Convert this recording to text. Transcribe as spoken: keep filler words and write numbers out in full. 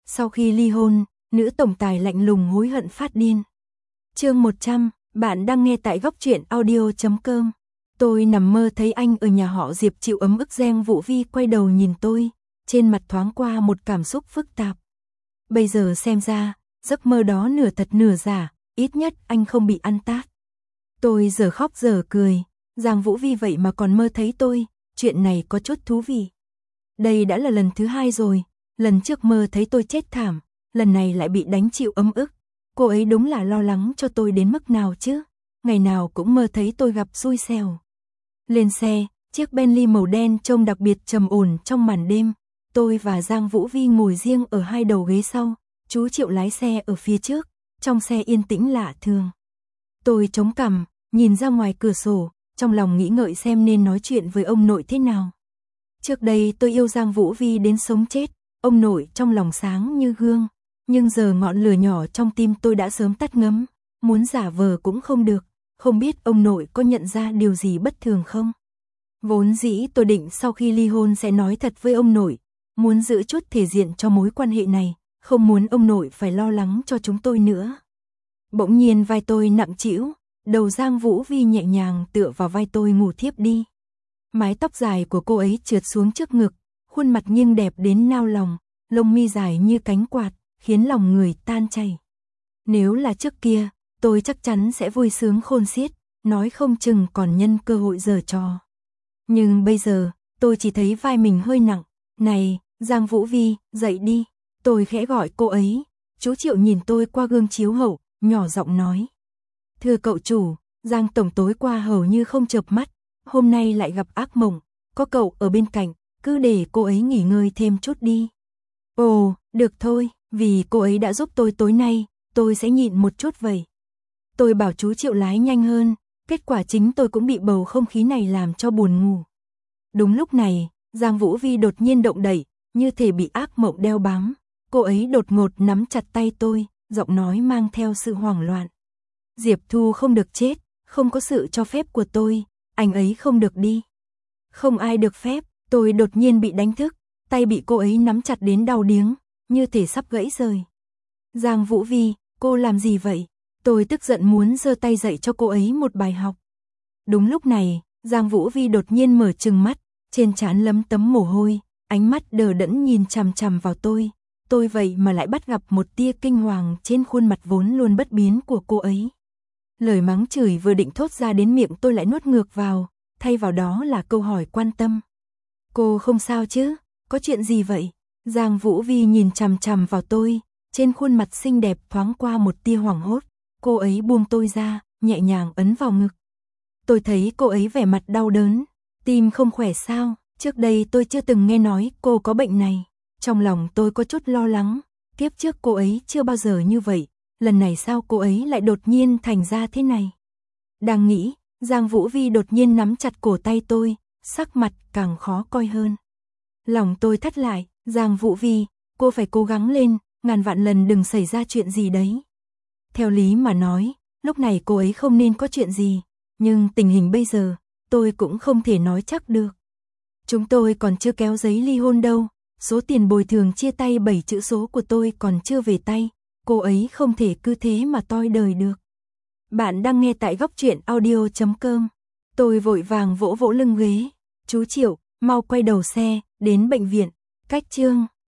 Sau khi ly hôn, nữ tổng tài lạnh lùng hối hận phát điên. Chương một trăm, bạn đang nghe tại góc truyện audio chấm com. Tôi nằm mơ thấy anh ở nhà họ Diệp chịu ấm ức. Giang Vũ Vi quay đầu nhìn tôi, trên mặt thoáng qua một cảm xúc phức tạp. Bây giờ xem ra, giấc mơ đó nửa thật nửa giả, ít nhất anh không bị ăn tát. Tôi giờ khóc giờ cười, Giang Vũ Vi vậy mà còn mơ thấy tôi, chuyện này có chút thú vị. Đây đã là lần thứ hai rồi, lần trước mơ thấy tôi chết thảm, lần này lại bị đánh chịu ấm ức. Cô ấy đúng là lo lắng cho tôi đến mức nào chứ, ngày nào cũng mơ thấy tôi gặp xui xẻo. Lên xe, chiếc Bentley màu đen trông đặc biệt trầm ổn trong màn đêm, tôi và Giang Vũ Vi ngồi riêng ở hai đầu ghế sau, chú Triệu lái xe ở phía trước, trong xe yên tĩnh lạ thường. Tôi chống cằm, nhìn ra ngoài cửa sổ, trong lòng nghĩ ngợi xem nên nói chuyện với ông nội thế nào. Trước đây tôi yêu Giang Vũ Vi đến sống chết, ông nội trong lòng sáng như gương, nhưng giờ ngọn lửa nhỏ trong tim tôi đã sớm tắt ngấm, muốn giả vờ cũng không được, không biết ông nội có nhận ra điều gì bất thường không? Vốn dĩ tôi định sau khi ly hôn sẽ nói thật với ông nội, muốn giữ chút thể diện cho mối quan hệ này, không muốn ông nội phải lo lắng cho chúng tôi nữa. Bỗng nhiên vai tôi nặng trĩu, đầu Giang Vũ Vi nhẹ nhàng tựa vào vai tôi ngủ thiếp đi. Mái tóc dài của cô ấy trượt xuống trước ngực, khuôn mặt nghiêng đẹp đến nao lòng, lông mi dài như cánh quạt, khiến lòng người tan chảy. Nếu là trước kia, tôi chắc chắn sẽ vui sướng khôn xiết, nói không chừng còn nhân cơ hội giở trò. Nhưng bây giờ, tôi chỉ thấy vai mình hơi nặng. Này, Giang Vũ Vi, dậy đi. Tôi khẽ gọi cô ấy. Chú Triệu nhìn tôi qua gương chiếu hậu, nhỏ giọng nói. Thưa cậu chủ, Giang tổng tối qua hầu như không chợp mắt, hôm nay lại gặp ác mộng, có cậu ở bên cạnh, cứ để cô ấy nghỉ ngơi thêm chút đi. Ồ, được thôi, vì cô ấy đã giúp tôi tối nay, tôi sẽ nhịn một chút vậy. Tôi bảo chú Triệu lái nhanh hơn, kết quả chính tôi cũng bị bầu không khí này làm cho buồn ngủ. Đúng lúc này, Giang Vũ Vi đột nhiên động đậy, như thể bị ác mộng đeo bám. Cô ấy đột ngột nắm chặt tay tôi, giọng nói mang theo sự hoảng loạn. Diệp Thu không được chết, không có sự cho phép của tôi, anh ấy không được đi. Không ai được phép, tôi đột nhiên bị đánh thức, tay bị cô ấy nắm chặt đến đau điếng, như thể sắp gãy rời. Giang Vũ Vi, cô làm gì vậy? Tôi tức giận muốn giơ tay dạy cho cô ấy một bài học. Đúng lúc này, Giang Vũ Vi đột nhiên mở trừng mắt, trên trán lấm tấm mồ hôi, ánh mắt đờ đẫn nhìn chằm chằm vào tôi. Tôi vậy mà lại bắt gặp một tia kinh hoàng trên khuôn mặt vốn luôn bất biến của cô ấy. Lời mắng chửi vừa định thốt ra đến miệng tôi lại nuốt ngược vào, thay vào đó là câu hỏi quan tâm. Cô không sao chứ? Có chuyện gì vậy? Giang Vũ Vi nhìn chằm chằm vào tôi, trên khuôn mặt xinh đẹp thoáng qua một tia hoảng hốt. Cô ấy buông tôi ra, nhẹ nhàng ấn vào ngực. Tôi thấy cô ấy vẻ mặt đau đớn, tim không khỏe sao? Trước đây tôi chưa từng nghe nói cô có bệnh này. Trong lòng tôi có chút lo lắng, kiếp trước cô ấy chưa bao giờ như vậy, lần này sao cô ấy lại đột nhiên thành ra thế này? Đang nghĩ, Giang Vũ Vi đột nhiên nắm chặt cổ tay tôi, sắc mặt càng khó coi hơn. Lòng tôi thắt lại, Giang Vũ Vi, cô phải cố gắng lên, ngàn vạn lần đừng xảy ra chuyện gì đấy. Theo lý mà nói, lúc này cô ấy không nên có chuyện gì, nhưng tình hình bây giờ, tôi cũng không thể nói chắc được. Chúng tôi còn chưa kéo giấy ly hôn đâu, số tiền bồi thường chia tay bảy chữ số của tôi còn chưa về tay, cô ấy không thể cứ thế mà toi đời được. Bạn đang nghe tại góc truyện audio chấm com. Tôi vội vàng vỗ vỗ lưng ghế. Chú Triệu, mau quay đầu xe, đến bệnh viện. Cách chương.